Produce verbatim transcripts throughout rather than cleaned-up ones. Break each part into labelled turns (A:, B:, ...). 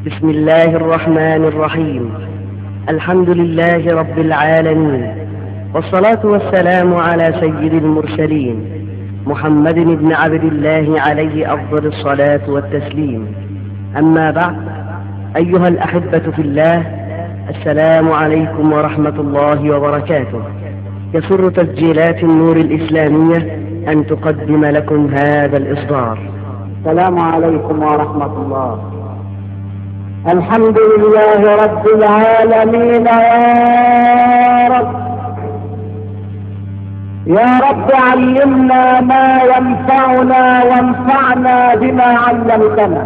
A: بسم الله الرحمن الرحيم. الحمد لله رب العالمين، والصلاة والسلام على سيد المرسلين محمد بن عبد الله عليه أفضل الصلاة والتسليم. أما بعد، أيها الأحبة في الله، السلام عليكم ورحمة الله وبركاته. يسر تسجيلات النور الإسلامية أن تقدم لكم هذا الإصدار.
B: السلام عليكم ورحمة الله. الحمد لله رب العالمين. يا رب يا رب علمنا ما ينفعنا وانفعنا بما علمتنا،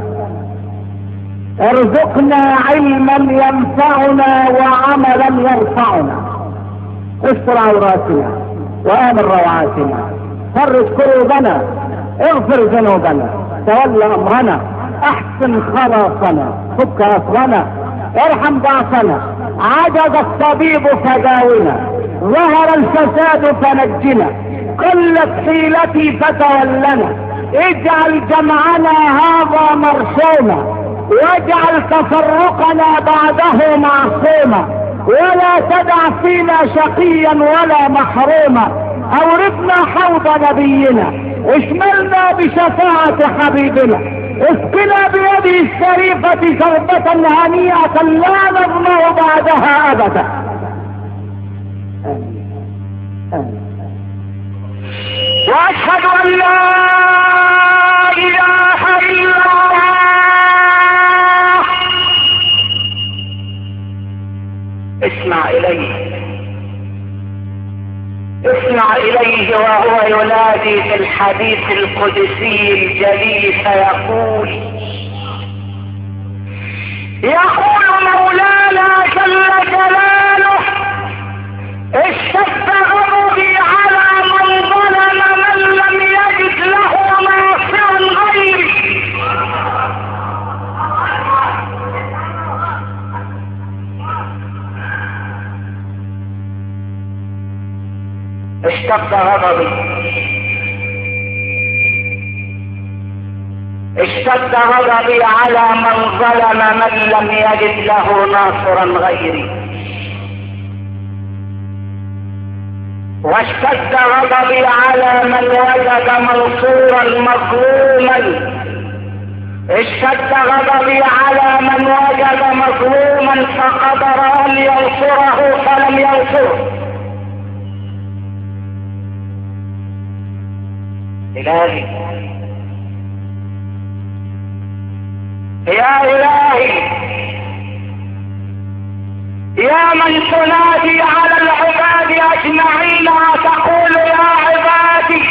B: ارزقنا علما ينفعنا وعملا يرفعنا، استر عوراتنا وآمن روعاتنا، فرج كروبنا، اغفر ذنوبنا، تولى امرنا، احسن خلاصنا، فك اسرنا، ارحم ضعفنا، عجز الطبيب فداونا، ظهر الفساد فنجنا، قلت حيلتي فتولنا، اجعل جمعنا هذا مرسوما، واجعل تفرقنا بعده معصوما، ولا تدع فينا شقيا ولا محروما، اوردنا حوض نبينا، اشملنا بشفاعة حبيبنا، اسقنا بيده الشريفة شربة هنيئة لا نظمأ بعدها ابدا. واشهد ان لا اله الا الله. اسمع اليه اسمع اليه وهو ينادي في الحديث القدسي الجليل فيقول يقول مولانا جل جلاله: اشتد غضبي على من ظلم من لم يجد له ناصرا غيري. اشتد غضبي اشتد غضبي على من ظلم من لم يجد له ناصرا غيري، واشتد غضبي على من وجد منصورا مظلوما، اشتد غضبي على من وجد مظلوما فقدر ان ينصره فلم ينصره. إلهي يا إلهي يا من تنادي على العباد أجمعين وتقول يا عبادي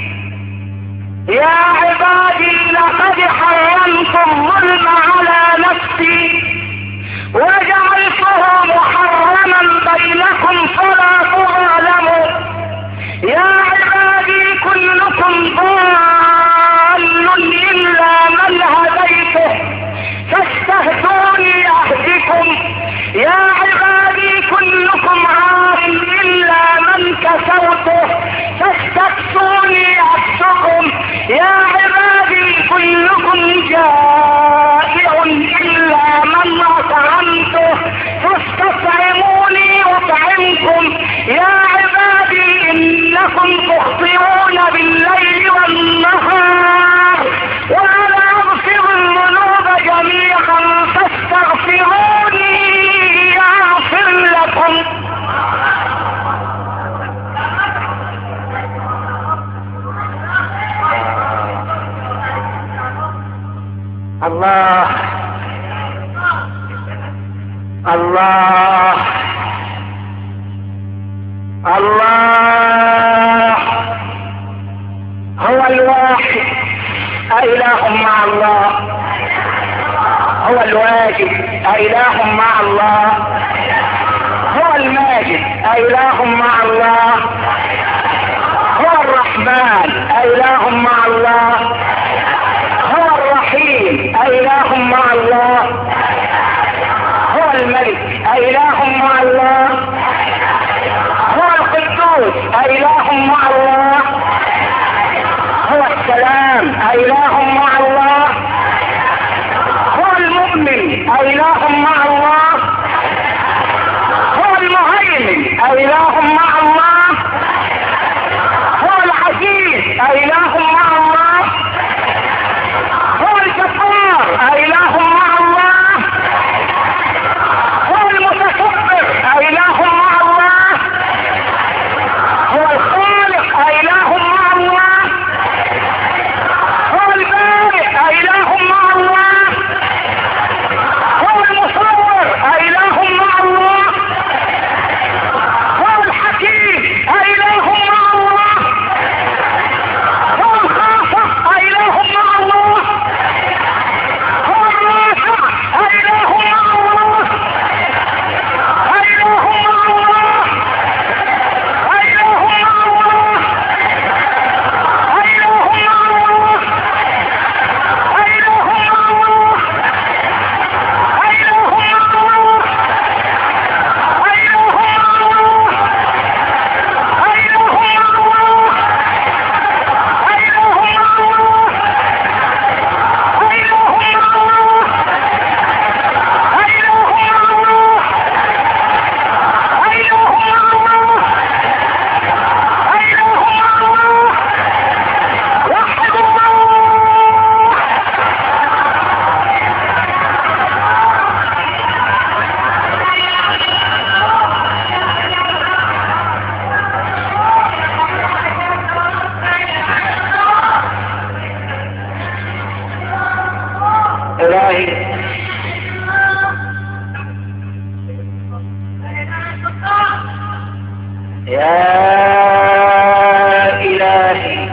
B: يا عبادي لقد حرمت الظلم على نفسي وجعلته محرما بينكم فلا تظالموا. يا عبادي كلكم ضال إلا من هديته فاستهدوني أهدكم. يا عبادي كلكم عار إلا من كسوته فاستكسوني أكسكم. يا عبادي كلكم جائع إلا من أطعمته فاستطعموني أطعمكم. يا عبادي إنكم تخطئون بالليل والنهار وأنا أغفر الذنوب جميعا فاستغفروني أغفر لكم. الله الله الله هو الواحد أإله مع الله، هو الواجد أإله مع الله، هو الماجد أإله مع الله، هو الرحمن أإله مع الله، هو الرحيم أإله مع الله، هو الملك أإله مع الله، هو القدوس أإله مع الله، هو السلام أإله مع الله، هو المؤمن أإله إلهي يا إلهي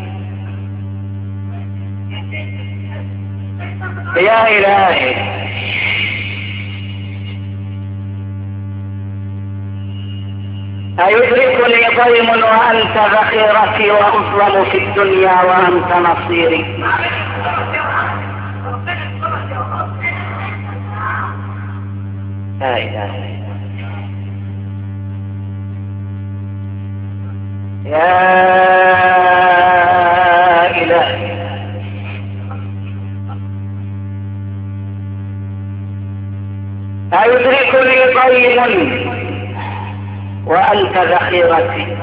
B: يا إلهي أيدركني ضيم وأنت ذخيرتي وأظلم في الدنيا وأنت نصيري. لا إله يا إلهي أيدركني ضيم وأنت ذخيرتي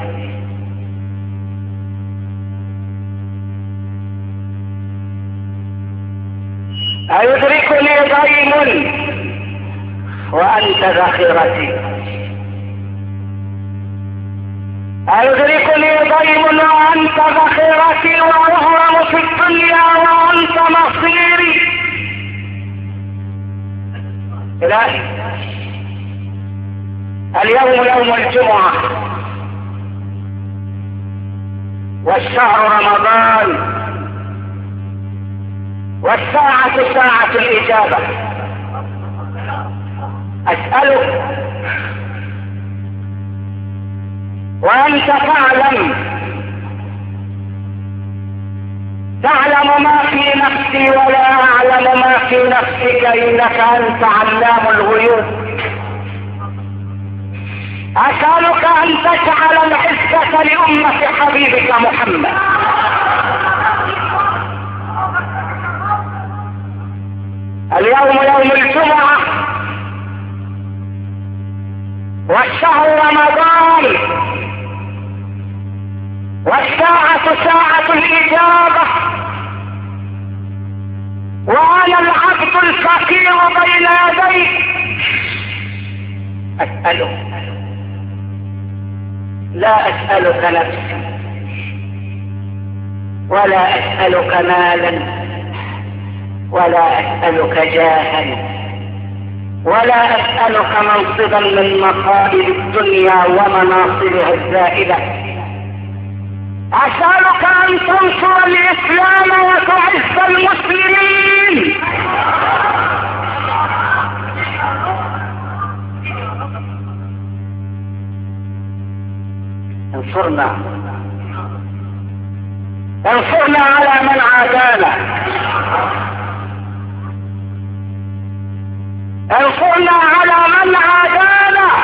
B: أيدركني ضيم وأنت ذخيرتي أيدركني ضيم وأنت ذخيرتي وأهرم في الدنيا وأنت مصيري. إلهي اليوم يوم الجمعة والشهر رمضان والساعة ساعة الإجابة. أسألك وأنت تعلم تعلم ما في نفسي ولا أعلم ما في نفسك إنك أنت علام الغيوب. أسألك أن تجعل العزة لأمة حبيبك محمد. اليوم يوم الجمعة والشهر رمضان والساعة ساعة الإجابة وأنا العبد الفقير بين يديك. أسألك لا أسألك نفسي ولا أسألك مالا ولا أسألك جاها ولا أسألك منصبا من مصائب الدنيا ومناصبها الزائدة. أسألك أن تنصر الإسلام وتعز المسلمين. انصرنا انصرنا على من عادانا، انصرنا على من عادانا.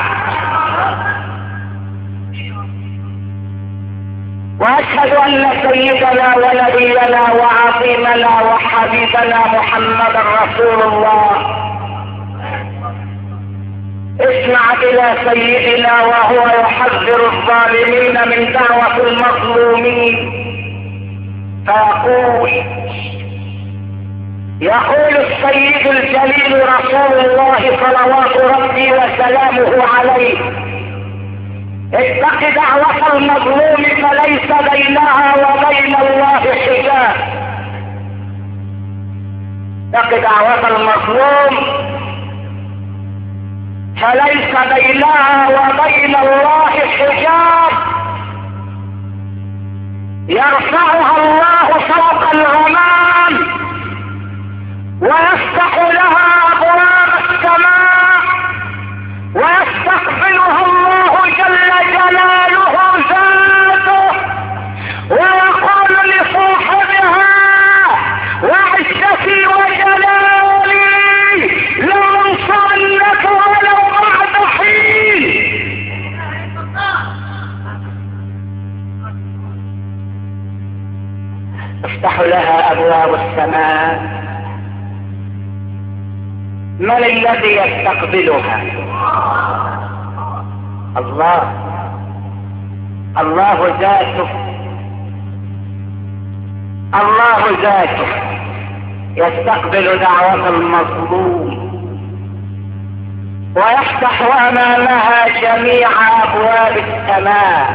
B: واشهد ان سيدنا ونبينا وعظيمنا وحبيبنا محمدا رسول الله اسمع الى سيدنا وهو يحذر الظالمين من دعوة المظلومين فيقول يقول السيد الجليل رسول الله صلوات ربي وسلامه عليه اتق دعوة المظلوم فليس بينها وبين الله حجاب. اتق دعوة المظلوم فليس بينها وبين الله حجاب يرفعها الله فوق الغمام ويفتح لها أبواب السماء ويستقبلها الله جل جلاله ذاته ويقول لصاحبها وعزتي وجلالي لأنصرنك ولو بعد حين. افتح لها أبواب السماء. من الذي يستقبلها؟ الله الله ذاته الله ذاته يستقبل دعوة المظلوم ويفتح امامها جميع ابواب السماء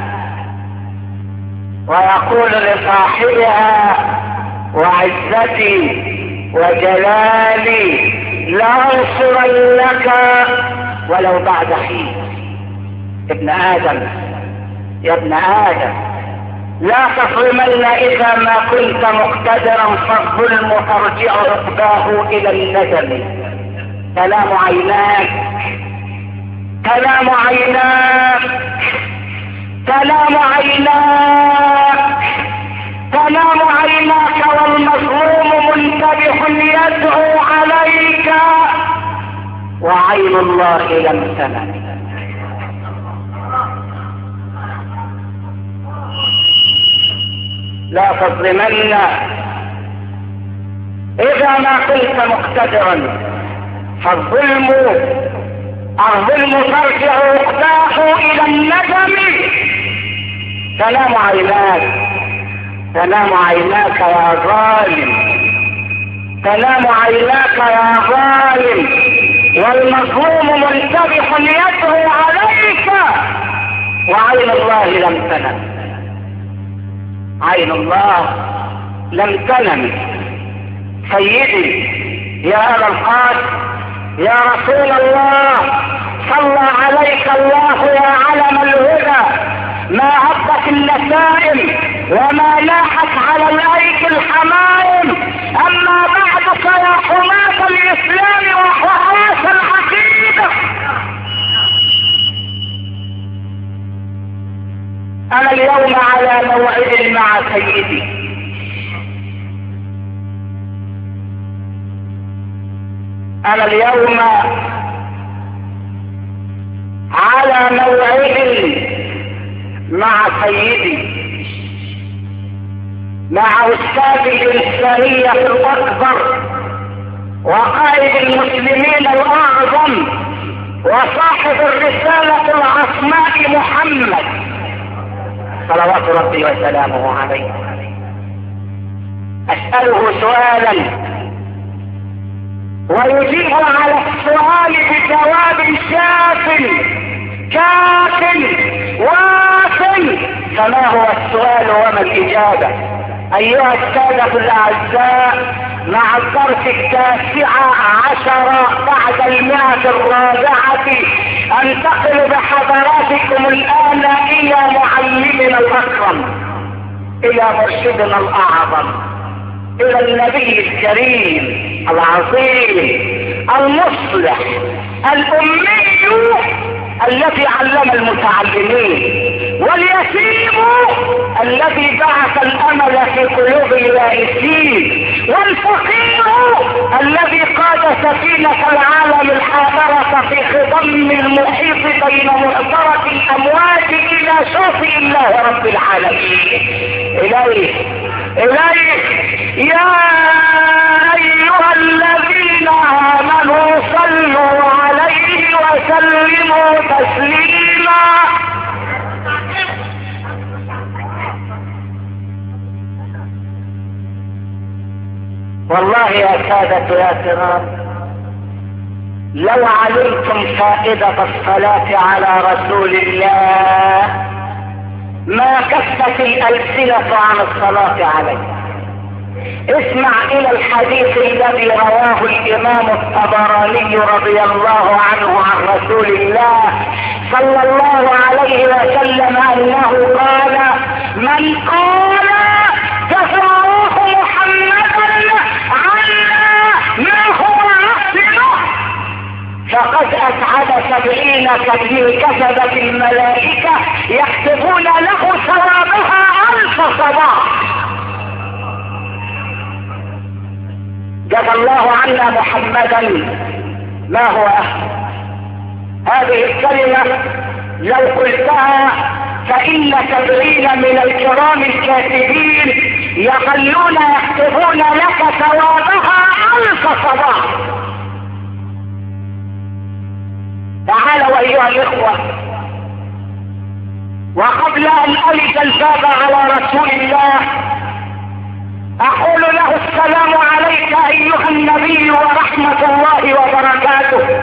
B: ويقول لصاحبها وعزتي وجلالي لأنصرنك ولو بعد حين. ابن آدم يا ابن آدم لا تظلمن إذا ما كنت مقتدرا، فالظلم ترجع عقباه إلى الندم. كلام عيناك كلام عيناك كلام عيناك كلام عيناك والمظلوم منتبه يدعو عليك وعين الله لم تنم. لا تظلمن إذا ما كنت مقتدرا، فالظلم الظلم ترجع عقباه إلى الندم. تنام عيناك تنام عيناك يا ظالم تنام عيناك يا ظالم، والمظلوم منتبه يدعو عليك وعين الله لم تنم. عين الله لم تنم. سيدي يا أبا القاسم يا رسول الله، صلى عليك الله يا علم الهدى، ما هبت النسائم وما لاحت على الايك الحمائم. اما بعد فيا حماة الاسلام وحراس العقيدة، انا اليوم على موعد مع سيدي. انا اليوم على موعد مع سيدي، مع استاذ الانسانية الاكبر وقائد المسلمين الاعظم وصاحب الرسالة العصماء محمد صلوات ربي وسلامه عليه. اسأله سؤالا ويجيب على السؤال بجواب شاف كاف واف. فما هو السؤال وما الإجابة؟ أيها السادة الأعزاء، مع الدرس التاسع عشر بعد المئة الرابعة أنتقل بحضراتكم الآن إلى معلمنا الأكرم، إلى مرشدنا الأعظم، إلى النبي الكريم العظيم المصلح الأمي الذي علم المتعلمين، واليتيم الذي بعث الامل في قلوب اليائسين، والفقير الذي قاد سفينة العالم الحاضرة في خضم المحيط بين مهدرة الامواج الى شاطئ الله رب العالمين. اليه اليه يا ايها الذين امنوا صلوا عليه وسلموا تسليما. والله يا سادة يا كرام، لو علمتم فائدة الصلاة على رسول الله ما كفت الألسنة عن الصلاة عليه. اسمع الى الحديث الذي رواه الامام الطبراني رضي الله عنه عن رسول الله صلى الله عليه وسلم انه قال: من قال كفاه محمدا عنا ما هو احسنه فقد اسعد سبعين كتبة الملائكة يكتبون له ثوابها الف صباح. جزى الله عنا محمدا ما هو أهل. هذه الكلمة لو قلتها فإن سبعين من الكرام الكاتبين يظلون يكتبون لك ثوابها ألف صباح. تعالوا أيها الإخوة، وقبل أن ألج الباب على رسول الله اقول له: السلام عليك ايها النبي ورحمة الله وبركاته.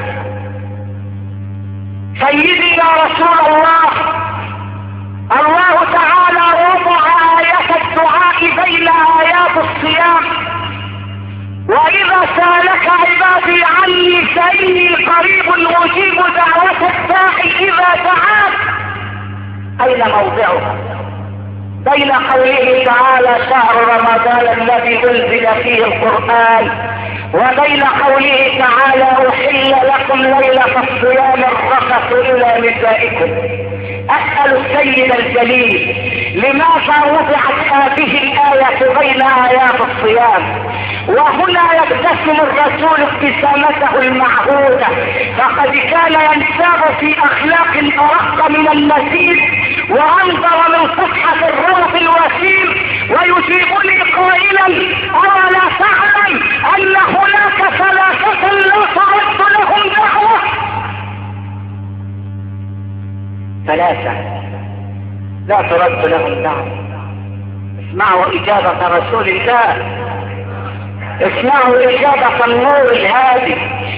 B: سيدي يا رسول الله، الله تعالى وضع آية الدعاء بين آيات الصيام، وإذا واذا سالك عبادي عني فاني قريب اجيب دعوة الداعي اذا دعاك. اين موضعها؟ بين قوله تعالى شهر رمضان الذي انزل فيه القرآن وبين قوله تعالى احل لكم ليلة الصيام الرفث الى نسائكم. اسأل السيد الجليل لماذا وضعت هذه الآية بين آيات الصيام وهنا يبتسم الرسول ابتسامته المعهودة فقد كان ينساب في اخلاق ارق من المزيد وانظر من فسحة الرمز الوسيم ويجيبني قائلا اولا تعلم ان هناك ثلاثة لا تعد لهم دعوة. ثلاثة لا ترد لهم دعوة. اسمعوا اجابة رسول الله، اسمعوا اجابة النور الهادي،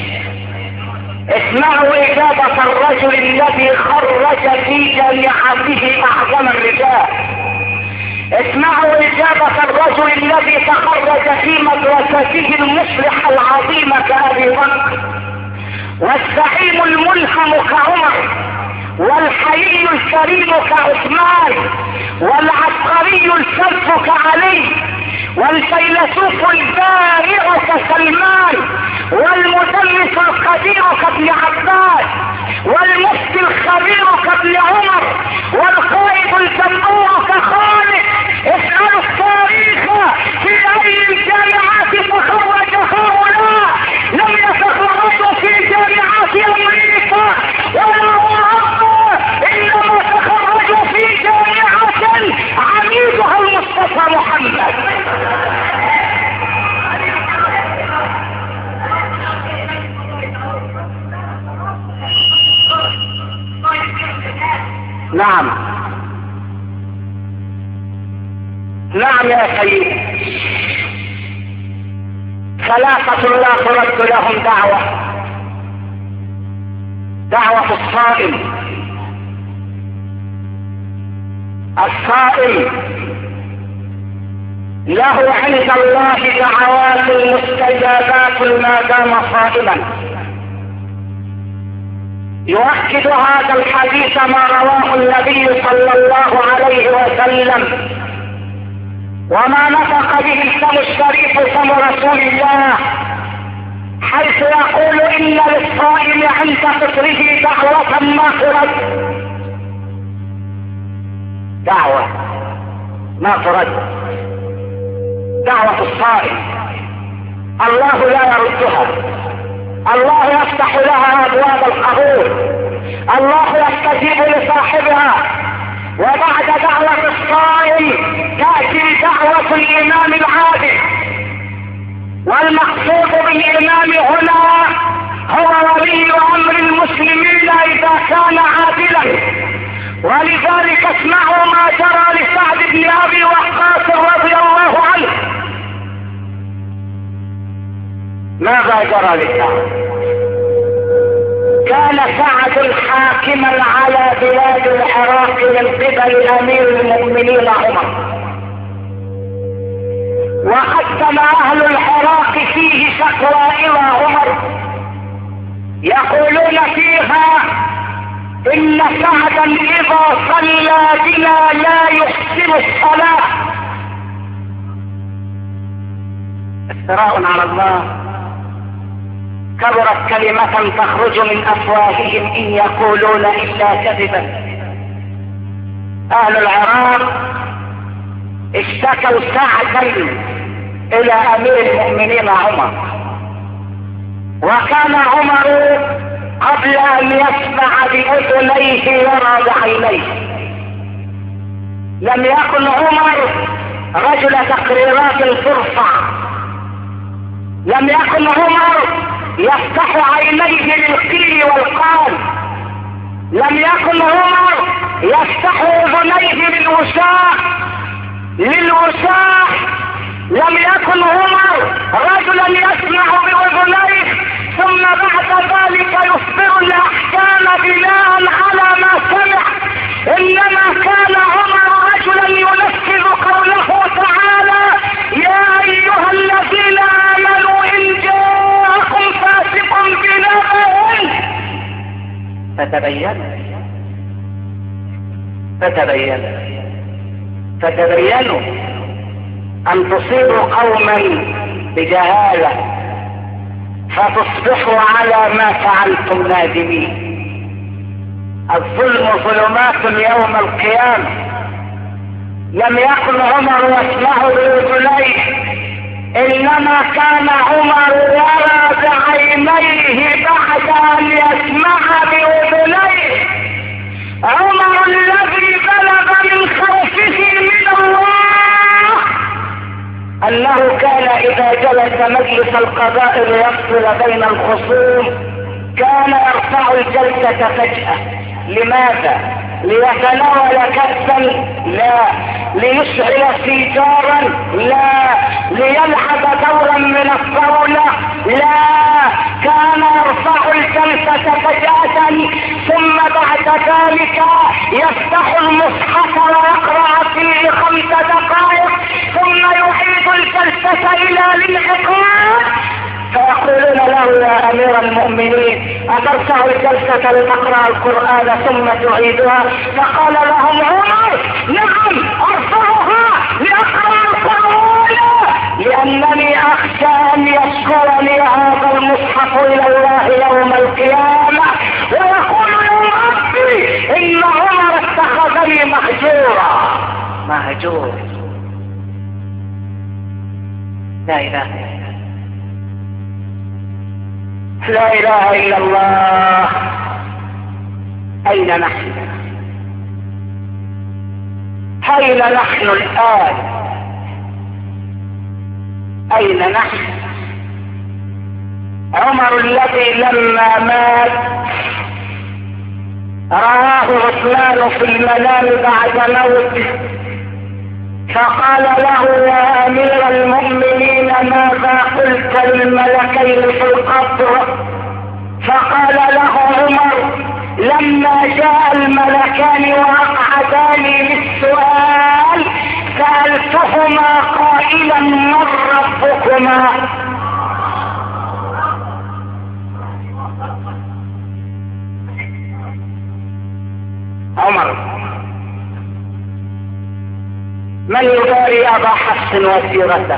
B: اسمعوا اجابة الرجل الذي خرج في جامعته اعظم الرجال، اسمعوا اجابة الرجل الذي تخرج في مدرسته المصلحة العظيمة كأبي بكر والزعيم الملهم كعمر والحيي الكريم كعثمان والعبقري السلف كعلي والفيلسوف البارع كسلمان والمدرس القدير كابن عباس والمفتي الخبير كابن عمر والقائد الجبار كخالد. اسألوا التاريخ في اي الجامعات تخرج هؤلاء. لم يتخرجوا في جامعات امريكا ولا اوروبا انما تخرجوا في جامعة عميدها المصطفى محمد. نعم نعم يا سيدي، ثلاثة لا ترد لهم دعوة. دعوة الصائم. الصائم له عند الله دعوات مستجابات ما دام صائما. يؤكد هذا الحديث ما رواه النبي صلى الله عليه وسلم وما نطق به الفم الشريف فم رسول الله حيث يقول ان للصائم عند فطره دعوة ما ترد. دعوة ما ترد، دعوة الصائم الله لا يردها، الله يفتح لها ابواب القبول، الله يستجيب لصاحبها. وبعد دعوة الصائم تأتي دعوة الامام العادل، والمقصود بالامام هنا هو ولي امر المسلمين اذا كان عادلا. ولذلك اسمعوا ما جرى لسعد بن ابي وقاص رضي الله عنه. ماذا جرى لسعد؟ كان سعد حاكما على بلاد العراق من قبل امير المؤمنين عمر، وقدم اهل العراق فيه شكوى الى عمر يقولون فيها ان سعدا اذا صلى بنا لا يحسن الصلاة. افتراء على الله، كبرت كلمة تخرج من افواههم ان يقولون الا كذبا. اهل العراق اشتكوا سعدا الى امير المؤمنين عمر، وكان عمر قبل ان يسمع باذنيه يرى بعينيه. لم يكن عمر رجل تقريرات ترفع، لم يكن عمر يفتح عينيه للقيل والقال، لم يكن عمر يفتح اذنيه للوشاح للوشاح لم يكن عمر رجلا يسمع باذنيه ثم بعد ذلك يصدر الاحكام بناء على ما سمع. انما كان عمر رجلا ينفذ قوله تعالى يا ايها الذين امنوا ان جاءكم فتبينوا فتبينوا فتبينوا ان تصيبوا قوما بجهالة فتصبحوا على ما فعلتم نادمين. الظلم ظلمات يوم القيامة. لم يكن عمر يسمع بأذنيه، انما كان عمر يرى بعينيه بعد ان يسمع بأذنيه. عمر الذي بلغ من خوفه من الله انه كان اذا جلس مجلس القضاء ليفصل بين الخصوم كان يرفع الجلسة فجأة. لماذا؟ ليتناول كأسا؟ لا. ليشعل سيجارا؟ لا. ليلعب دورا من الطاولة؟ لا. كان يرفع الجلسة فجأة ثم بعد ذلك يفتح المصحف ويقرأ فيه خمس دقائق ثم يعيد الجلسة الى الانعقاد. فيقولون له يا امير المؤمنين اترفع الجلسة لتقرأ القرآن ثم تعيدها؟ فقال لهم عمر نعم ارفعها لاقرأ القرآن لانني اخشى ان يشكرني هذا المصحف الى الله يوم القيامة ويقول يا ربي ان عمر اتخذني مهجورا. مهجور. لا اله الا الله. لا اله الا الله. اين نحن؟ اين نحن الان؟ اين نحن؟ عمر الذي لما مات رآه عثمان في المنام بعد موته فقال له يا امير المؤمنين ماذا قلت للملكين في القبر؟ فقال له عمر لما جاء الملكان واقعداني للسؤال سألتهما قائلا من ربكما؟ عمر من يباري ابا حفص وسيرته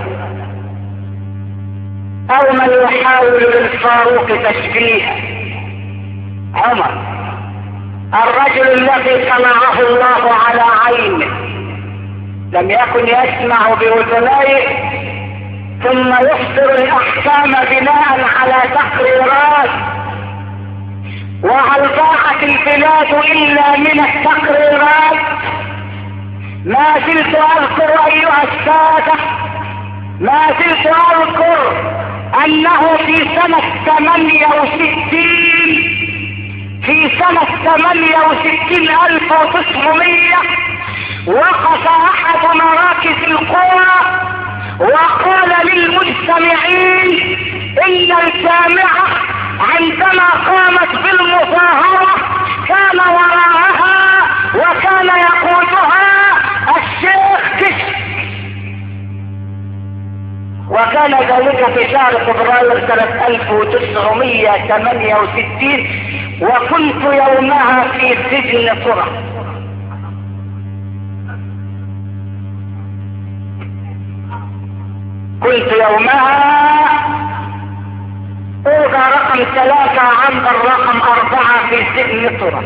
B: او من يحاول للفاروق تشبيهه؟ عمر الرجل الذي صنعه الله على عينه لم يكن يسمع باذنيه ثم يصدر الاحكام بناء على تقريرات. وهل ضاعت البلاد الا من التقريرات؟ ما زلت اذكر ايها السادة ما زلت اذكر انه في سنة ثمانية وستين في سنة ثمانية وستين الف وتسعمية وقف احد مراكز القوى وقال للمجتمعين ان الجامعة عندما قامت بالمظاهرة كان وراءها وكان يقودها الشيخ كشك، وكان ذلك في شهر فبراير سنة الف وتسعمية وثمانية وستين وكنت يومها في سجن طرة. كنت يومها اوضى رقم ثلاثة عند الرقم اربعة في سجن طرة.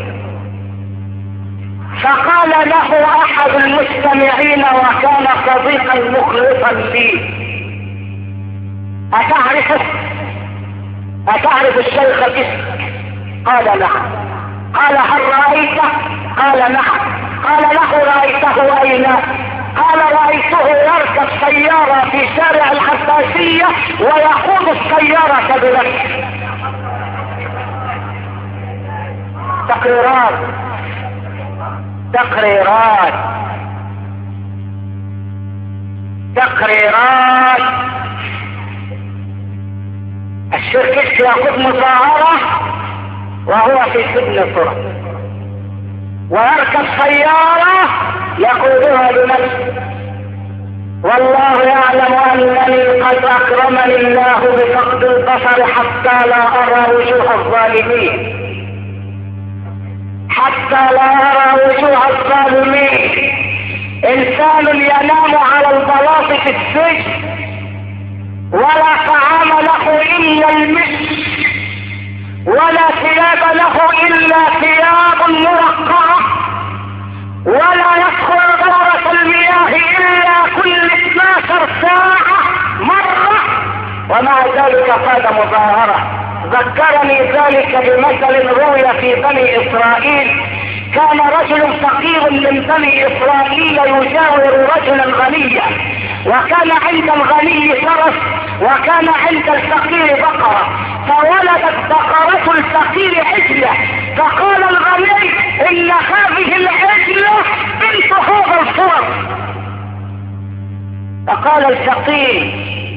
B: فقال له احد المستمعين وكان صديقا مخلصا لي اتعرف اتعرف الشيخ كشك؟ قال نعم. قال هل رأيته؟ قال نعم. قال له رأيته اين؟ قال رأيته يركب سيارة في شارع العباسية ويقود السيارة بنفسه. تقريرات تقريرات تقريرات الشيخ يقود مظاهرة وهو في سجن طرة ويركب سيارة يقودها بنفسه. والله يعلم انني قد اكرمني الله بفقد البصر حتى لا ارى وجوه الظالمين. حتى لا يرى وجوه الظالمين. انسان ينام على البلاط في السجن ولا طعام له الا المسك ولا ثياب له الا ثياب مرقعه ولا يدخل دورة المياه الا كل اثنتا عشرة ساعة مرة، ومع ذلك قاد مظاهرة. ذكرني ذلك بمثل روي في بني اسرائيل. كان رجل فقير من بني اسرائيل يجاور رجلا غنيا، وكان عند الغني فرس وكان عند الفقير بقرة، فولدت بقرة الفقير عجلة، فقال الغني ان هذه العجلة بنت هذا الفرس. فقال الفقير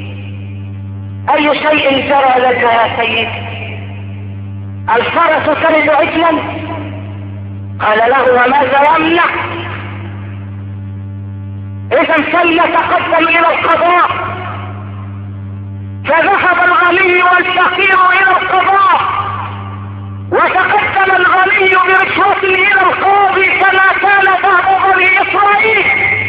B: اي شيء جرى لك يا سيد؟ الفرس تلد عجلا؟ قال له وماذا يمنع؟ اذا فليتقدم الى القضاء. فذهب الغني والفقير الى القضاء، وتقدم الغني برشوة الى القاضي كما كان دأب بني اسرائيل،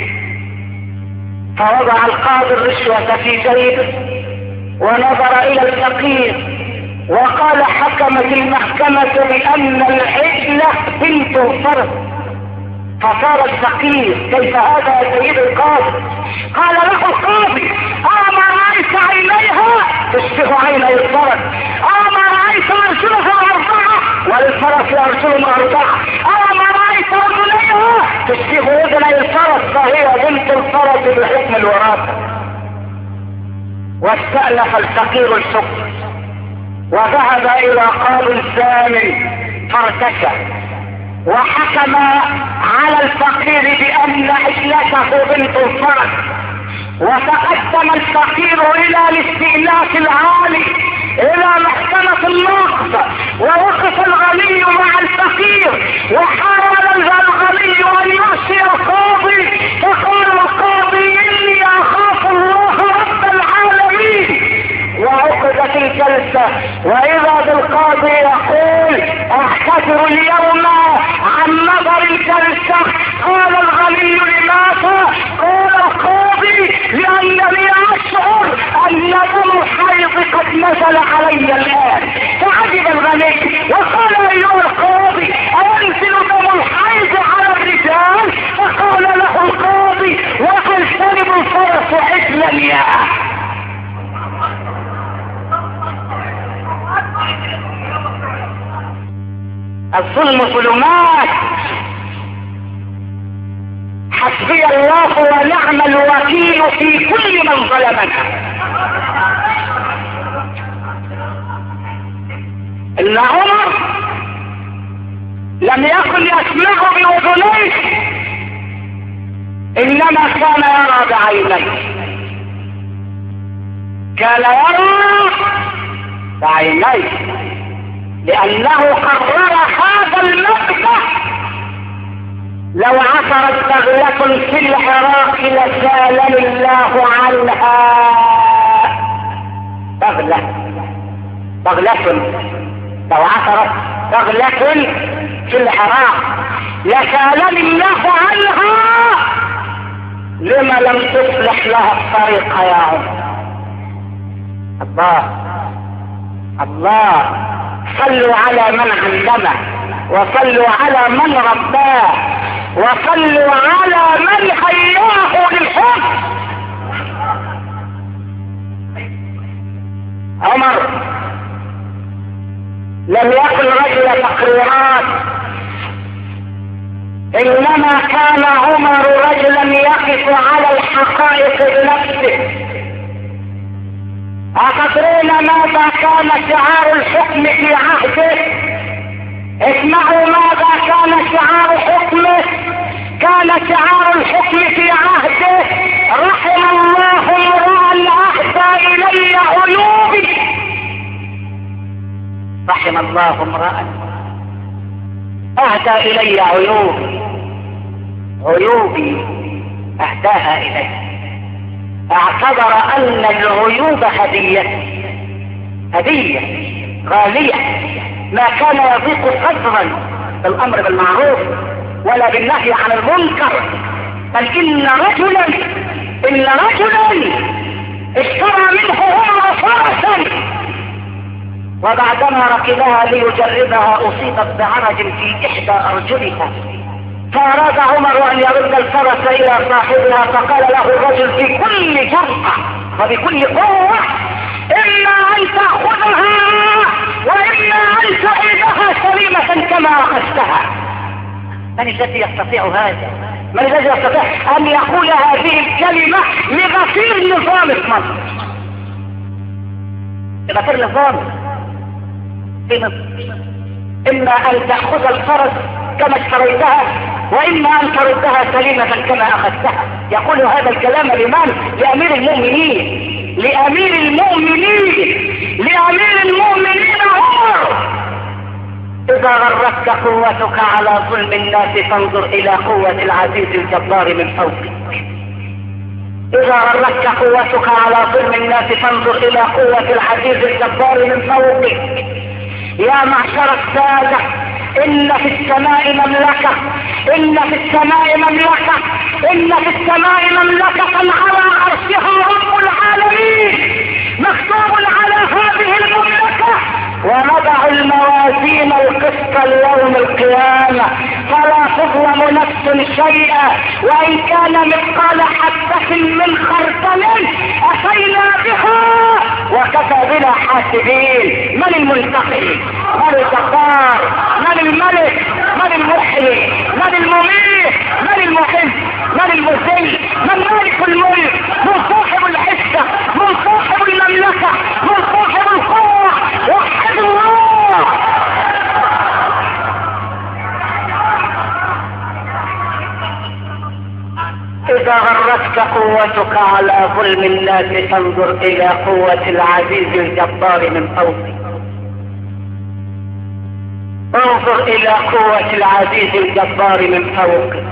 B: فوضع القاضي الرشوة في جيبه ونظر الى الفقير وقال حكمت المحكمة بأن العجلة بنت الفرس. فصار الفقير كيف هذا يا سيد القاضي؟ قال له القاضي أما رأيت عينيها تشبه عيني الفرس، أما رأيت أرجلها أربعة وللفرس أرجل أربعة، أما رأيت رجليها تشبه رجلي الفرس فهي بنت الفرس بحكم الوراثة. واستألف الفقير الحكم وذهب الى قاضي الثامن فارتكى وحكم على الفقير بان عجلته بنت الفرس. وتقدم الفقير الى الاستئناف العالي الى محكمة النقض، ووقف الغني مع الفقير وحاول الغني ان يرشي القاضي، فقال القاضي اني اخاف الله رب العالمين. وعقدت الجلسة واذا بالقاضي يقول اعتذر اليوم عن نظر الجلسة. قال الغني لماذا؟ قال القاضي لانني اشعر ان دم الحيض قد نزل علي الان. فعجب الغني وقال ايها القاضي انزل دم الحيض على الرجال؟ فقال له القاضي وهل سلب الفرس عجلا يا الظلم ظلمات. حسبي الله ونعم الوكيل في كل من ظلمنا. ان عمر لم يكن يسمع بأذنيه انما كان يرى بعينيه، كان يرى بعينيه لأنه قرر هذا المبدأ. لو عثرت بغلة في العراق لسالني الله عنها. بغلة بغلة لو عثرت بغلة في العراق لسالني الله عنها، لما لم تصلح لها الطريق يا عمر؟ الله الله. صلوا على من علمه، وصلوا على من رباه، وصلوا على من هياه للحب. عمر لم يكن رجل تقريرات، انما كان عمر رجلا يقف على الحقائق بنفسه. أتدرون ماذا كان شعار الحكم في عهده؟ اسمعوا ماذا كان شعار حكمه. كان شعار الحكم في عهده رحم الله امرأ أهدى إلي عيوبي. رحم الله امرأ أهدى إلي عيوبي، عيوبي أهداها إلي. اعتبر ان العيوب هدية هدية غالية، ما كان يضيق صدرا بالامر بالمعروف ولا بالنهي عن المنكر، بل ان رجلا ان رجلا اشترى منه هو فرسا وبعدما ركبها ليجربها اصيبت بعرج في احدى ارجلها، فاراد عمر ان يرد الفرس الى صاحبها، فقال له الرجل في كل جرأة وبكل قوة: اما ان تأخذها واما ان تعيدها سليمة كما اخذتها. من الذي يستطيع هذا؟ من الذي يستطيع ان يقول هذه الكلمة لغفير نظام مصر؟ لغفير نظام في مصر: اما ان تأخذ الفرس كما اشتريتها واما ان تردها سليمة كما اخذتها. يقول هذا الكلام لمن؟ لامير المؤمنين، لامير المؤمنين لامير المؤمنين عمر. اذا غرتك قوتك على ظلم الناس فانظر الى قوة العزيز الجبار من فوقك. اذا غرتك قوتك على ظلم الناس فانظر الى قوة العزيز الجبار من فوقك. يا معشر السادة، إن في السماء مملكة إن في السماء مملكة إن في السماء مملكة على عرشها رب العالمين، مكتوب على هذه المملكة: ونضع الموازين القسط ليوم القيامة فلا تظلم نفس شيئا وإن كان مثقال حبة من خردل أتينا بها وكفى بنا حاسبين. من المنتقم؟ من الجبار؟ من الملك؟ من المحيي؟ من المميت؟ من المحب؟ من المذل؟ من مالك الملك؟ من صاحب العزة؟ من صاحب المملكة؟ من صاحب القوة؟ وحد الله. إذا غرتك قوتك على ظلم الناس فانظر إلى قوة العزيز الجبار من فوقك. انظر إلى قوة العزيز الجبار من فوقك.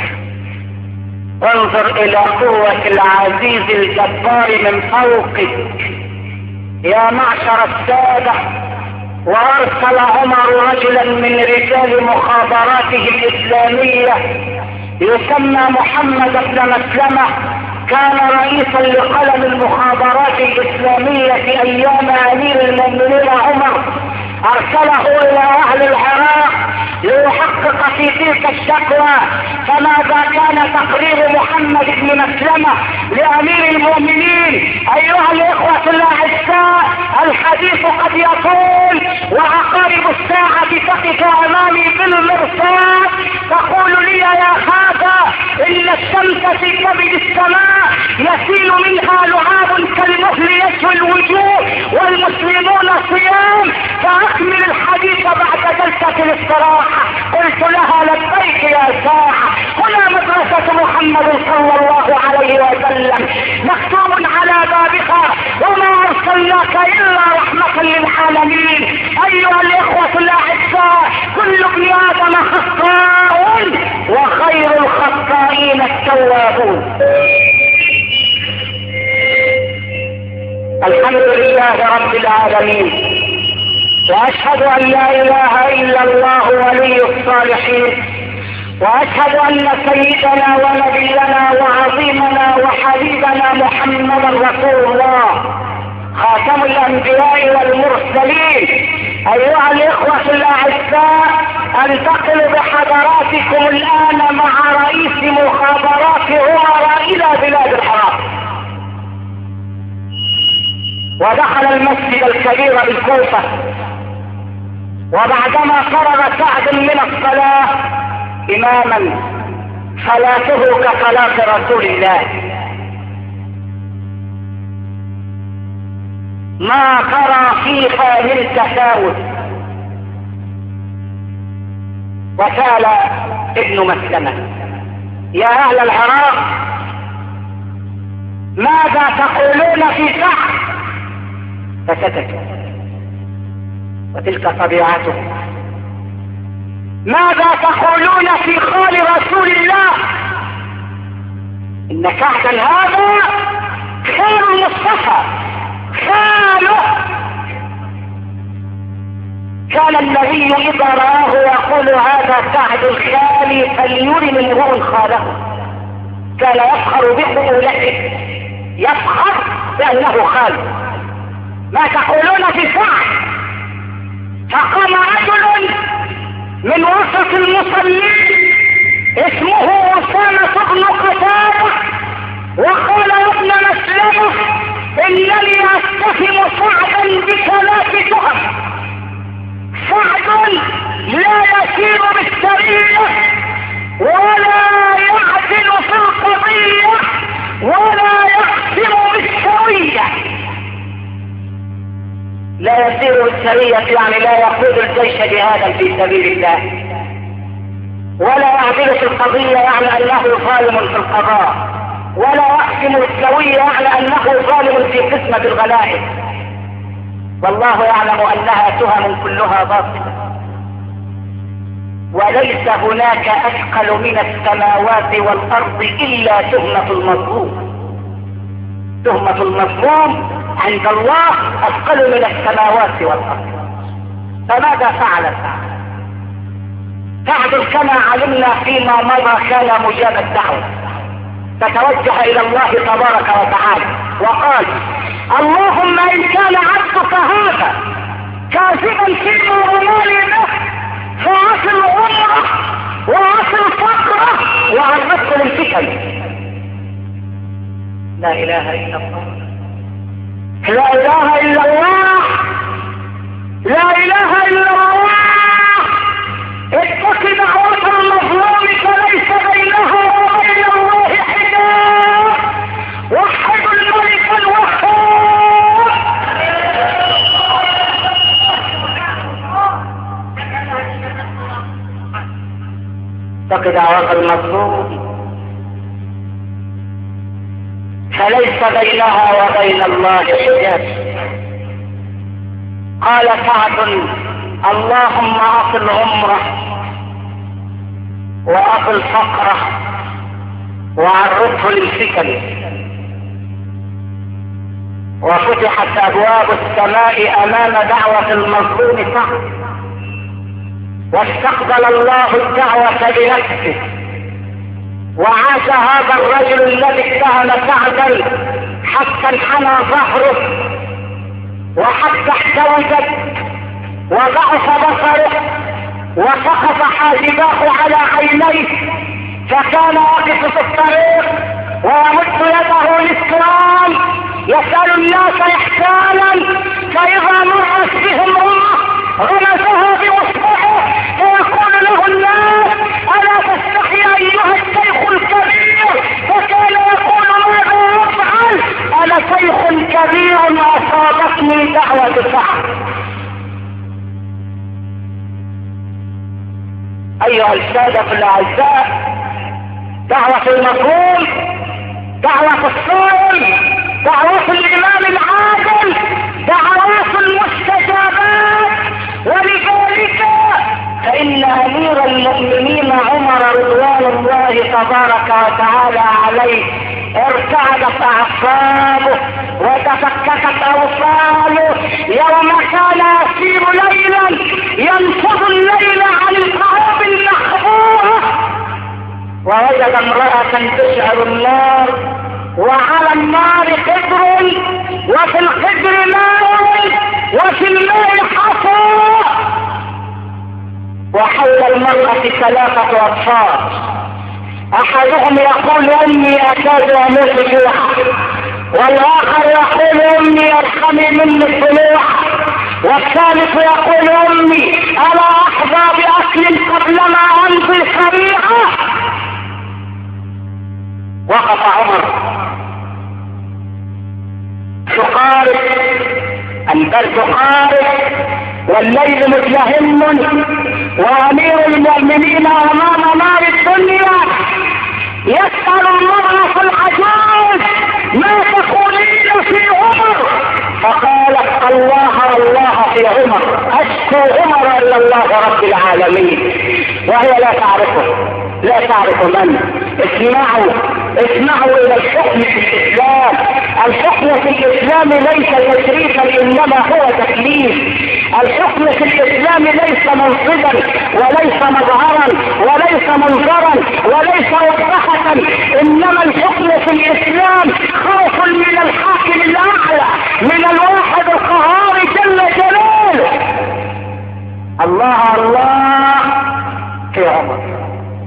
B: انظر إلى قوة العزيز الجبار من فوقك. يا معشر السادة، وأرسل عمر رجلا من رجال مخابراته الإسلامية يسمى محمد بن مسلمة، كان رئيسا لقلم المخابرات الإسلامية في أيام أمير المؤمنين عمر. أرسله إلى أهل العراق ليحقق في تلك الشكوى. فماذا كان تقرير محمد بن مسلمة لأمير المؤمنين؟ أيها الإخوة الأعزاء، الحديث قد يطول وعقارب الساعة تقف أمامي بالمرصاد تقول لي: يا هذا إن الشمس في كبد السماء يسيل منها لعاب كالمهل يشوي الوجوه والمسلمون صيام، فأكمل الحديث بعد جلسة الاستراحة. قلت لها: لبيك يا ساعة، هنا مدرسة محمد صلى الله عليه وسلم مكتوب على بابها: وما أرسلناك إلا رحمة للعالمين. أيها الإخوة الأعزاء، كل ابن آدم خطاء وخير الخطائين التوابون. الحمد لله رب العالمين، وأشهد أن لا إله إلا الله ولي الصالحين، وأشهد أن سيدنا ونبينا وعظيمنا وحبيبنا محمدا رسول الله خاتم الأنبياء والمرسلين. أيها الإخوة الأعزاء، أنتقل بحضراتكم الآن مع رئيس مخابرات عمر إلى بلاد العراق. ودخل المسجد الكبير بالكوفة، وبعدما فرغ سعد من الصلاة إماما صلاته كصلاة رسول الله، ما ترى فيها من تفاوت. وسأل ابن مسلمة: يا أهل العراق، ماذا تقولون في سعد؟ فسكتوا، وتلك طبيعته. ماذا تقولون في خال رسول الله؟ إن سعدا هذا خير المصطفى، خاله. كان النبي النبي اذا رآه يقول هذا سعد الخالي فليرم امرؤ خاله. كان يفخر بخيولته، يفخر بانه خال. ما تقولون في سعد؟ فقام رجل من وسط المصلين اسمه أسامة بن قتادة وقال يا ابن مسلمة انني اتهم سعدا بثلاث تهم. سعد لا يسير بالسرية ولا يعدل في القضية ولا يقسم بالسوية. لا يسير بالسرية يعني لا يقود الجيش جهادا في سبيل الله، ولا يعدل في القضية يعني انه ظالم في القضاء، ولا يقسم السوية يعني انه ظالم في قسمة الغنائم. والله يعلم انها تهم كلها باطلة، وليس هناك اثقل من السماوات والارض الا تهمة المظلوم. تهمة المظلوم عند الله اثقل من السماوات والارض. فماذا فعل سعد؟ سعد كما علمنا فيما مضى كان مجاب الدعوة، فتوجه الى الله تبارك وتعالى وقال اللهم ان كان عبدك هذا كاذبا فيما رماني به فعصي العمره وعصي الفقره وعرفت للفتن. لا اله الا الله، لا اله الا الله، لا اله الا الله. اتق دعوة المظلوم فليس بينها وبين الله حجاب. وحد الملك الوهاب. اتق دعوة المظلوم فليس بينها وبين الله حجاب. قال سعد اللهم اصل عمره واصل فقره وعرضه للفتن. وفتحت ابواب السماء امام دعوة المظلوم سعد، واستقبل الله الدعوة بنفسه، وعاش هذا الرجل الذي اتهم سعدا حتى انحنى ظهره وحتى احتوجت وضعف بصره وسقط حاجباه على عينيه، فكان واقف في الطريق ويمد يده للكرام يسأل الناس احسانا، فاذا مرت بهم امه غمزها باصبعه فيقول له الناس الا تستحي ايها الشيخ الكبير؟ فكان يقول ماذا افعل؟ انا شيخ كبير اصابتني دعوة سعد. ايها السادة الاعزاء، دعوة المظلوم، دعوة الصائم، دعوة الامام العادل، دعوات المستجابات. ولذلك فان امير المؤمنين عمر رضوان الله تبارك وتعالى عليه ارتعدت اعصابه وتفككت اوصاله يوم كان يسير ليلا ينفض الليل عن القعاب المخبوءة، ووجد امرأة تشعل النار وعلى النار قدر وفي القدر ماء وفي الماء حصى، وحول المرأة ثلاثة اطفال، احدهم يقول امي اكاد اموت جوعا، والاخر يقول امي ارحمي مني الضلوع، والثالث يقول امي الا احظى باكل قبلما امضي سريعا. وقف عمر تقارب، البرد قارب والليل متلهم، وامير المؤمنين امام نار الدنيا يسأل المرأة العجوز ما تقولين في عمر؟ فقالت الله الله في عمر، اشكو عمر الى الله رب العالمين، وهي لا تعرفه، لا تعرف من. اسمعوا اسمعوا الى الحكم في الاسلام. الحكم في الاسلام ليس تشريفا انما هو تكليف. الحكم في الاسلام ليس منصبا وليس مظهرا وليس منظرا وليس وضحة، انما الحكم في الاسلام خوف من الحاكم الاعلى، من الواحد القهار جل جلاله. الله الله في عمر.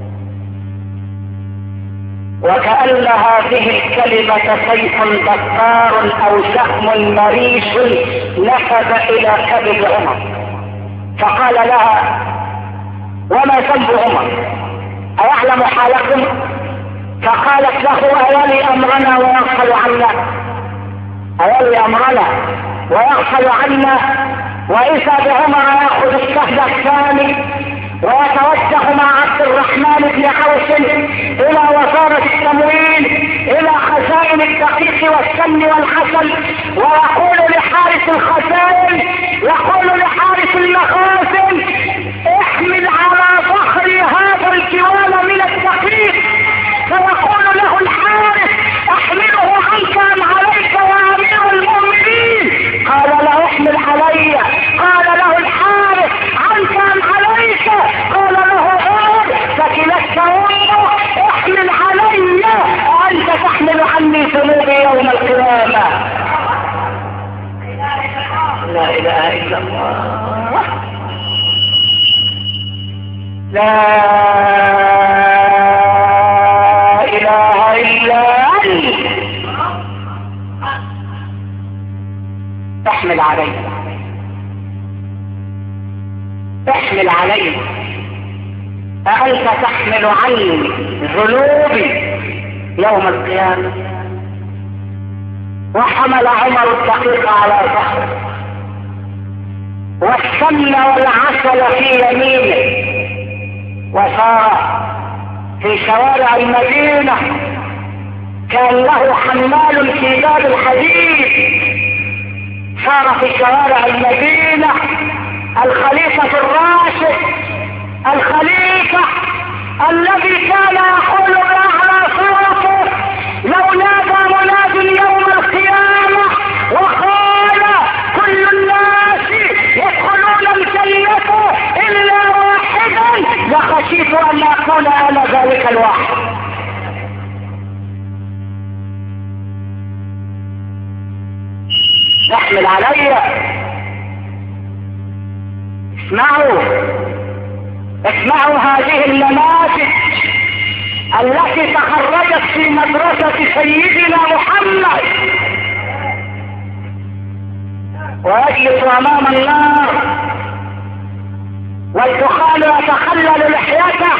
B: وكأن هذه الكلمة سيف بكار او سهم مريش نفذ الى كبد عمر، فقال لها: وما ذنب عمر؟ أيعلم حالكم؟ فقالت له: أولي أمرنا ويغفل عنا، أولي أمرنا ويغفل عنا. وإذا بعمر يأخذ السهم الثاني ويتوجه مع عبد الرحمن بن عوف إلى وزارة التموين، إلى خزائن الدقيق والسمن والعسل، ويقول لحارس الخزائن، يقول لحارس المخازن: احمل على ظهري هذا الجوال من الدقيق. فيقول له الحارس: احمله عنك ام عليك يا امير المؤمنين؟ قال له: احمل علي. قال له الحارس: عنك ام عليك؟ قال له: عمر فكلتك امه، احمل علي، وانت تحمل عني ذنوبي يوم القيامه. لا اله الا الله، لا اله الا انت. احمل علي، احمل علي، أأنت تحمل عني ذنوبي يوم القيامة؟ وحمل عمر الدقيق على ظهره والسمن والعسل في يمينه، وسار في شوارع المدينة. كان له حمال في باب الحديد، سار في شوارع المدينة. الخليفة الراشد، الخليفة الذي كان يقول بأعلى صوته: لو نادى مناد يوم القيامة وقال كل الناس يدخلون الجنة إلا واحدا لخشيت أن أكون أنا ذلك الواحد. احمل علي. اسمعوا اسمعوا هذه النماذج التي تخرجت في مدرسة سيدنا محمد، ويجلس امام النار والدخان يتخلل لحيته،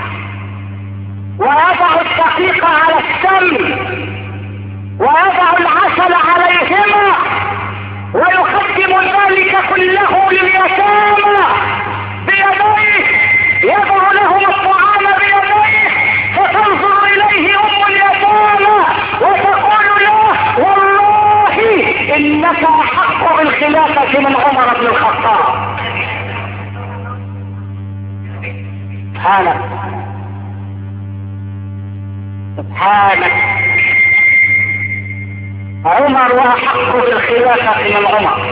B: ويضع الدقيق على السم ويضع العسل عليهما، ويقدم ذلك كله لليتامى بيديه، يضع لهم الطعام بيديه، فتنظر اليه ام اليتامى وتقول له: والله انك احق بالخلافة من عمر بن الخطاب. سبحانك سبحانك، عمر واحق بالخلافة من عمر،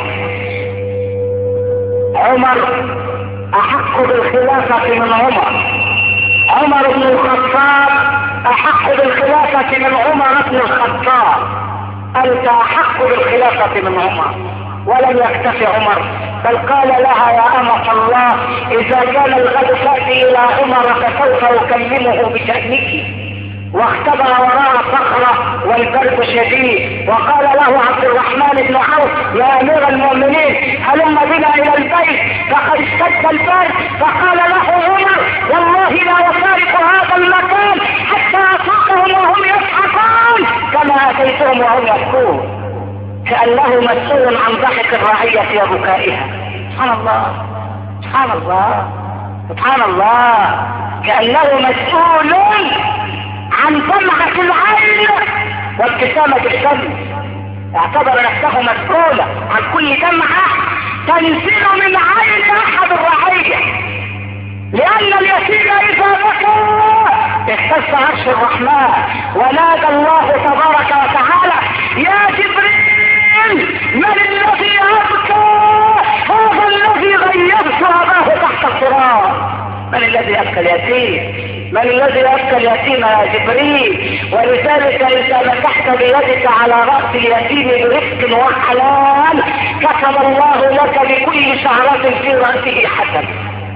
B: عمر احق بالخلافة من عمر، عمر بن الخطاب احق بالخلافة من عمر بن الخطاب. انت احق بالخلافة من عمر. ولم يكتفي عمر، بل قال لها: يا أمة الله، اذا كان الغد تأتي الى عمر فسوف اكلمه بشأنك. واختبر وراء صخرة والبرد شديد، وقال له عبد الرحمن بن عوف: يا امير المؤمنين هلم بنا الى البيت فقد اشتد البرد. فقال له عمر: والله لا افارق هذا المكان حتى اطلقهم وهم يضحكون كما اتيتهم وهم يبكون. كأنه مسؤول عن ضحك الرعية وبكائها. سبحان الله سبحان الله سبحان الله، كأنه مسؤول عن دمعة العين وابتسامة الشمس. اعتبر نفسه مسؤولا عن كل دمعة تنزل من عين احد الرعية، لان اليتيم اذا بكى تحت عرش الرحمن، ونادى الله تبارك وتعالى: يا جبريل من الذي أبكى؟ هذا الذي غيبت أباه تحت التراب. من الذي أبكى اليتيم؟ من الذي أبكى اليتيم يا جبريل؟ ولذلك إذا مسحت بيدك على رأس اليتيم برفق وحلال كتب الله لك بكل شعرة في رأسه حسن.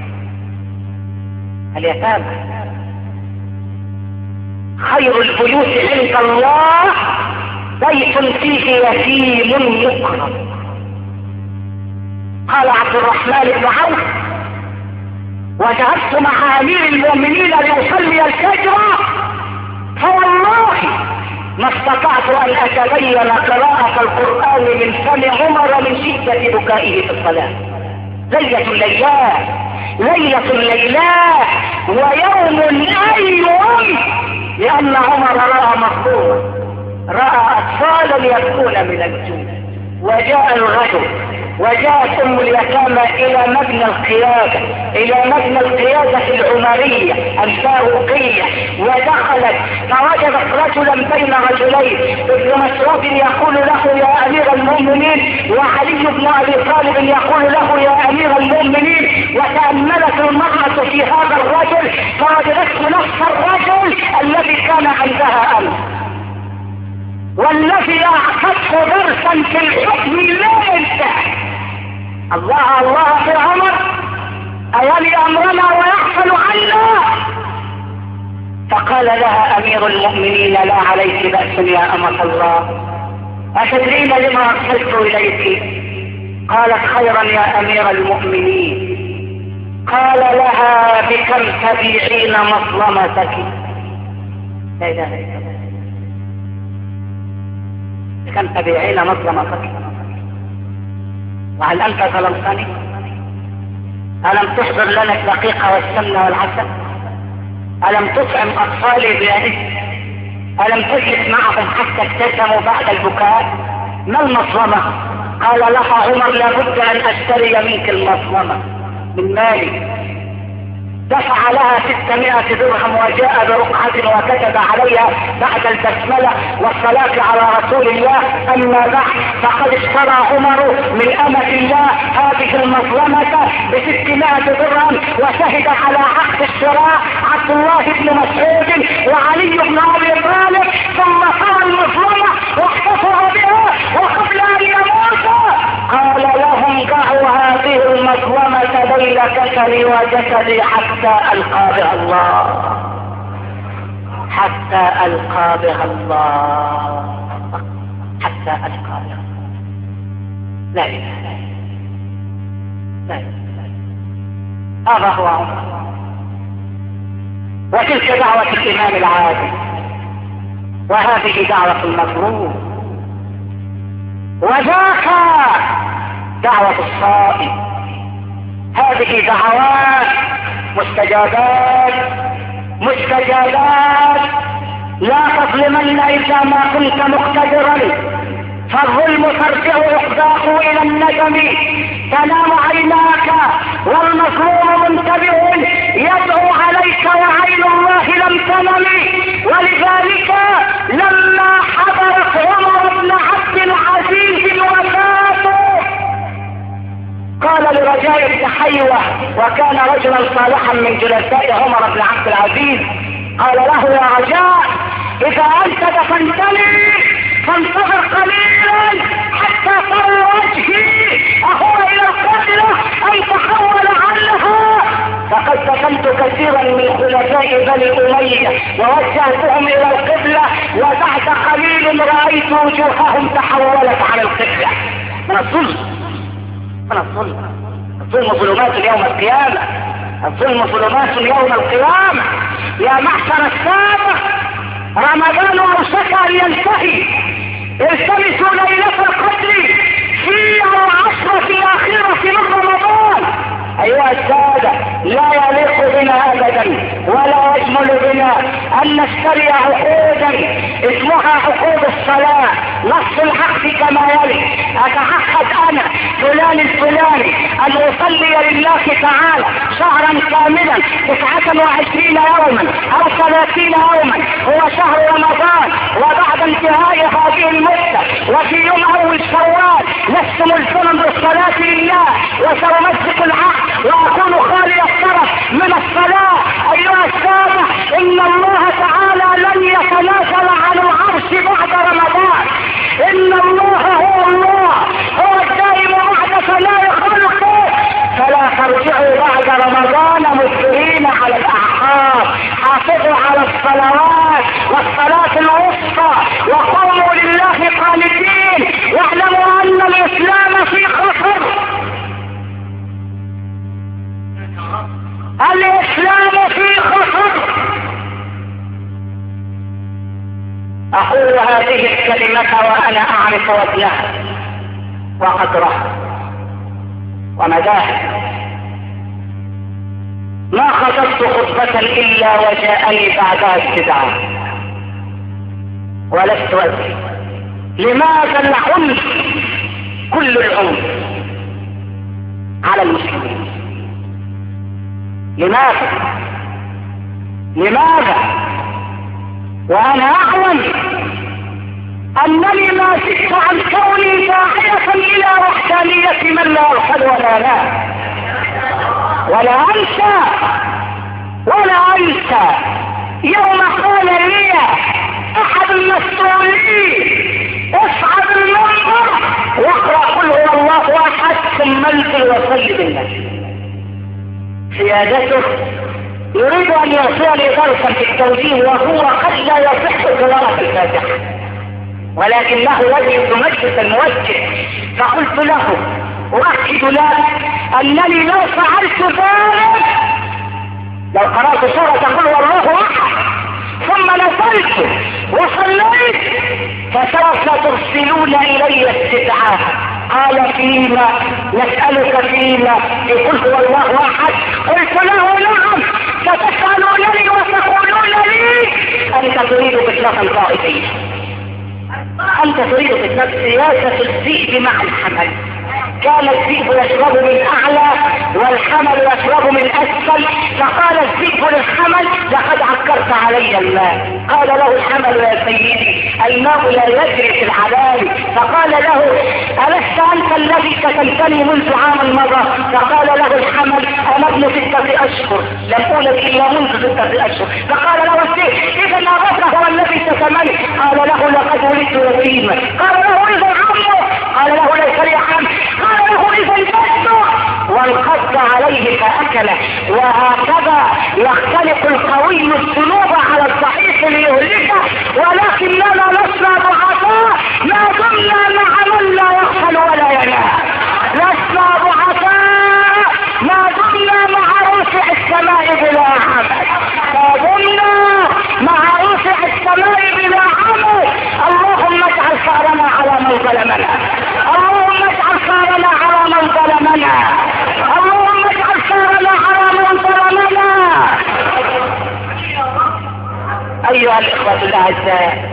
B: اليتامى خير البيوت عند الله بيت فيه يتيم مكرم. قال عبد الرحمن بن عوف: وجلست مع امير المؤمنين ليصلي الفجر فوالله ما استطعت ان اتبين قراءة القرآن من فم عمر من شدة بكائه في الصلاة. ليلة الليلات ليلة الليلات ويوم ايوم، لان عمر رأى مظلوما، رأى اطفالا يبكون من الجوع، وجاء الغدو وجاءت ام اليتامى الى مبنى القيادة الى مبنى القيادة العمرية الفاروقية، ودخلت فوجدت رجلا بين رجلين، ابن مسعود يقول له يا امير المؤمنين، وعلي بن ابي طالب يقول له يا امير المؤمنين، وتأملت المرأة في هذا الرجل فوجدته نفس الرجل الذي كان عندها امس، والذي اعطته درسا في الحكم لا ينتهي. الله الله في عمر اولي امرنا ويحصل عنا. فقال لها امير المؤمنين: لا عليك بأس يا امة الله، اتدرين لما ارسلت اليك؟ قالت: خيرا يا امير المؤمنين. قال لها: بكم تبيعين مظلمتك؟ لا اله الا الله. كم تبيعين مظلمتك؟ وهل انت ظلمتني؟ الم تحضر لنا الدقيق والسمن والعسل؟ الم تطعم اطفالي بيدك؟ الم تجلس معهم حتى ابتسموا بعد البكاء؟ ما المظلمة؟ قال لها عمر: لابد ان اشتري منك المظلمة من مالي. دفع لها ستمائة درهم وجاء برقعة وكتب عليها بعد البسملة والصلاة على رسول الله: اما بعد فقد اشترى عمر من امة الله هذه المظلمة بستمائة درهم، وشهد على عقد الشراء عبد الله بن مسعود وعلي بن ابي طالب، ثم صار المظلمة واحتفظ بها، وقبل ان يموت قال لهم: ضعوا هذه المظلمة بين كسري وجسدي حتى ألقى بها الله، حتى ألقى بها الله، حتى ألقى بها. لا إله لا إله. هذا هو عمر، وتلك دعوة الإمام العادل، وهذه دعوة المظلوم، وذاك دعوة الصائم. هذه دعوات مستجابات مستجابات. لا تظلمن إذا ما كنت مقتدرا، فالظلم ترجع عقداه إلى الندم، تنام عيناك والمظلوم منتبه يدعو عليك وعين الله لم تنم. ولذلك لما حضرت عمر بن عبد العزيز الوفاة قال لرجاء بن حيوة، وكان رجلا صالحا من جلساء عمر بن عبد العزيز، قال له: يا رجاء اذا انت دفنتني فانتظر قليلا حتى ترى وجهي اهو الى القبلة اي تحول عنها، فقد دفنت كثيرا من خلفاء بني امية ووجهتهم الى القبلة، وبعد قليل رايت وجوههم تحولت عن القبلة. من الظلم من الظلم الظلم ظلمات يوم القيامة، الظلم ظلمات يوم القيامة. يا معشر السادة، رمضان اوشك ان ينتهي، التمسوا ليلة القدر في العشرة الاخيرة من رمضان. ايها السادة، لا يليق بنا ابدا ولا يجمل بنا ان نشتري عقودا اسمها عقود الصلاة. نص العقد كما يلي: اتعهد انا فلان الفلاني ان اصلي لله تعالى شهرا كاملا تسعة وعشرين يوما او ثلاثين يوما هو شهر رمضان، وبعد انتهاء هذه المدة وفي يوم اول شوال لست ملزما بالصلاة لله وسأمسك العهد واكون خالي الطرف من الصلاة. ايها السادة، ان الله تعالى لن يتنازل عن العرش بعد رمضان. ان الله هو الله، هو الدائم بعد فلا خلقه، فلا ترجعوا بعد رمضان مصرين على الاعقاب. حافظوا على الصلوات والصلاة الوسطى وقوموا لله قانتين، واعلموا ان الاسلام في خطر. الاسلام في خطر. اقول هذه الكلمة وانا اعرف وزنها وقدرها ومداها. ما خطبت خطبة الا وجاءني بعدها استدعاء ولست ادري لماذا العنف، كل العنف على المسلمين. لماذا لماذا وانا اعلم انني ما زدت عن كوني داعية الى وحدانية من لا يرحل ولا لا ولا انسى ولا انسى يوم قال لي احد المسؤولين اصعد المنبر واقرأ قل هو الله احد ثم انزل وصل بالناس. سيادته يريد ان يعطيني درسا في التوجيه وهو قد لا يصح قراءة الفاتحة، ولكنه وجه مجلس الموجه، فقلت له أؤكد لك أنني لو فعلت ذلك، لو قرأت سورة قل هو الله أحد ثم نزلت وصليت فسوف ترسلون إلي استدعاء. قال فيما نسألك فيما قل هو الله أحد؟ قلت له نعم، ستسألونني وتقولون لي أنت تريد فتنة طائفية، أنت تريد فتنة سياسة الذئب مع الحمل. كان الذئب يشرب من اعلى والحمل يشرب من اسفل، فقال الذئب للحمل لقد عكرت علي الماء. قال له الحمل يا سيدي الماء لا يجري في العلالي. فقال له ألست انت الذي كتلتني منذ عام مضى؟ فقال له الحمل انا ابن ستة اشهر لم اولد الا منذ ستة اشهر. فقال له الذئب اذا ابوك هو الذي شتمني؟ قال له لقد ولدت يتيما. قال له اذا عمه؟ قال له ليس لي عم. قال له اذا جده، وانقض عليه فاكله. وهكذا يختلق القوي الذنوب على الضعيف ليهلكه، ولكننا لسنا ضعفاء ما دمنا مع من لا يغفل ولا ينام. لسنا ضعفاء ما دمنا مع رفع السماء بلا عمل، ما دمنا مع رفع السماء بلا عمل. اللهم اجعل ثارنا على من ظلمنا، اللهم اجعل ثارنا على من ظلمنا، اللهم اجعل ثارنا على من ظلمنا. ايها الاخوة الاعزاء،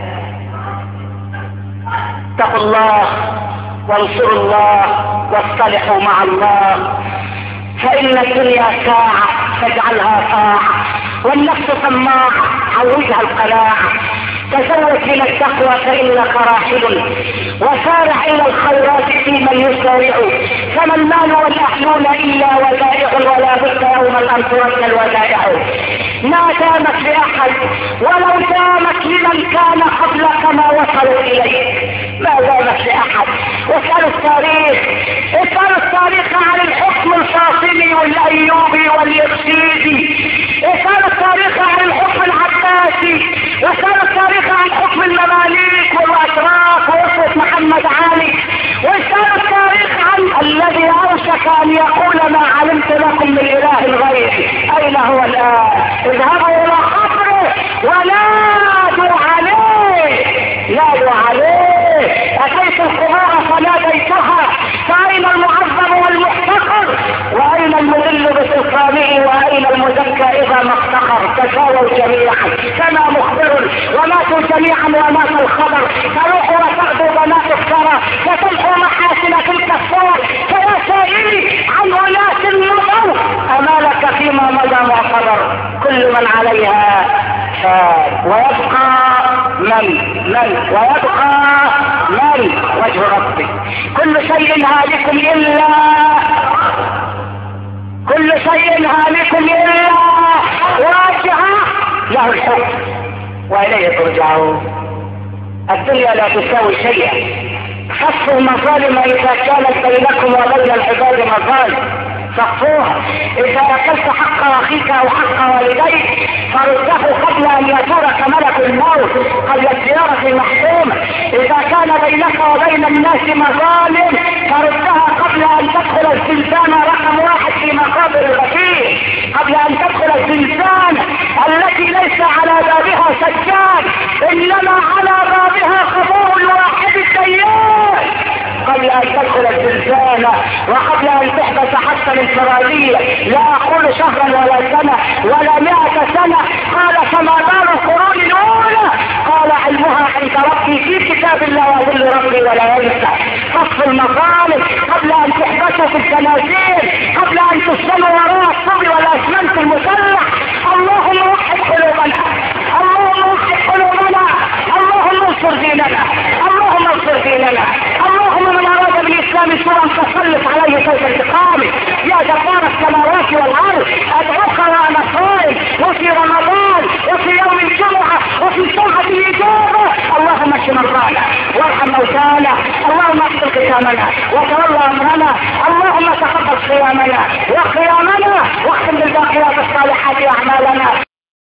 B: اتقوا الله وانصروا الله واصطلحوا مع الله، فإن الدنيا ساعة فاجعلها طاعة، والنفس طماعة عودها القناعة. تزود من التقوى فإنك راحل، وسارع إلى الخيرات في من يسارع. فما المال والأهلون إلا ودائع، ولا بد يوما أن ترد الودائع. ما دامت لأحد ولو دامت لمن كان قبلك ما وصلوا إليه، ما دامت لأحد. واسأل التاريخ، اسأل التاريخ عن الحكم الفاطمي والأيوبي واليقسيدي، اسأل التاريخ عن الحكم العباسي، واسأل التاريخ عن حكم المماليك والأتراك وأسرة محمد علي، واسأل التاريخ عن الذي أوشك أن يقول ما علمت لكم من إله غيري. أين هو الآن؟ اذهبوا إلى قبره ونادوا عليه، نادوا عليه. أتيت القبور فناديتها، فأين المعظم والمحتقر؟ وأين المذل بسلطانه؟ وأين المزكى إذا ما افتقر؟ تساووا جميعا كما مخبر، وماتوا جميعا ومات الخبر. تروح وتغدو بنات الثرى، فتمحو محاسن تلك الصور، ويبقى من من ويبقى من وجه ربك. كل شيء هالك الا كل شيء هالك الا وجهه له الحكم واليه ترجعون. الدنيا لا تساوي شيئا. خفوا المظالم اذا كانت بينكم وبين العباد مظالم صفوها. اذا اكلت حق اخيك او حق والديك فرده قبل ان يزورك ملك الموت قبل الزيارة المحتومة. اذا كان بينك وبين الناس مظالم فردها قبل ان تدخل الزنزانة رقم واحد في مقابر الغفير، قبل ان تدخل الزنزانة التي ليس على بابها سجاد انما على بابها قبور الواحد الديان، قبل ان تدخل الزنزانة وقبل ان تحدث حتى انفرادية. لا اقول شهرا ولا سنة ولا مئة سنة. قال فما بال القرون الاولى؟ قال علمها عند ربي في كتاب الله وظل ربي ولا ينسى. قصف المظالم قبل ان تحبسوا في الزنازير، قبل ان تسلموا وراء الصبي والاسمنت المسلح. اللهم وحد قلوبنا، اللهم وحد قلوبنا، اللهم انصر ديننا، اللهم انصر ديننا. اللهم من اراد بالاسلام سوءا فسلط عليه سوء انتقامه. يا جبار السماوات والارض ادعوك وانا صائم وفي رمضان وفي يوم الجمعه وفي ساعه الاجابه. اللهم اشف مرضانا وارحم موتانا، اللهم اغفر ختامنا وتولى امرنا، اللهم تقبل صيامنا وقيامنا واختم بالباقيات الصالحات اعمالنا.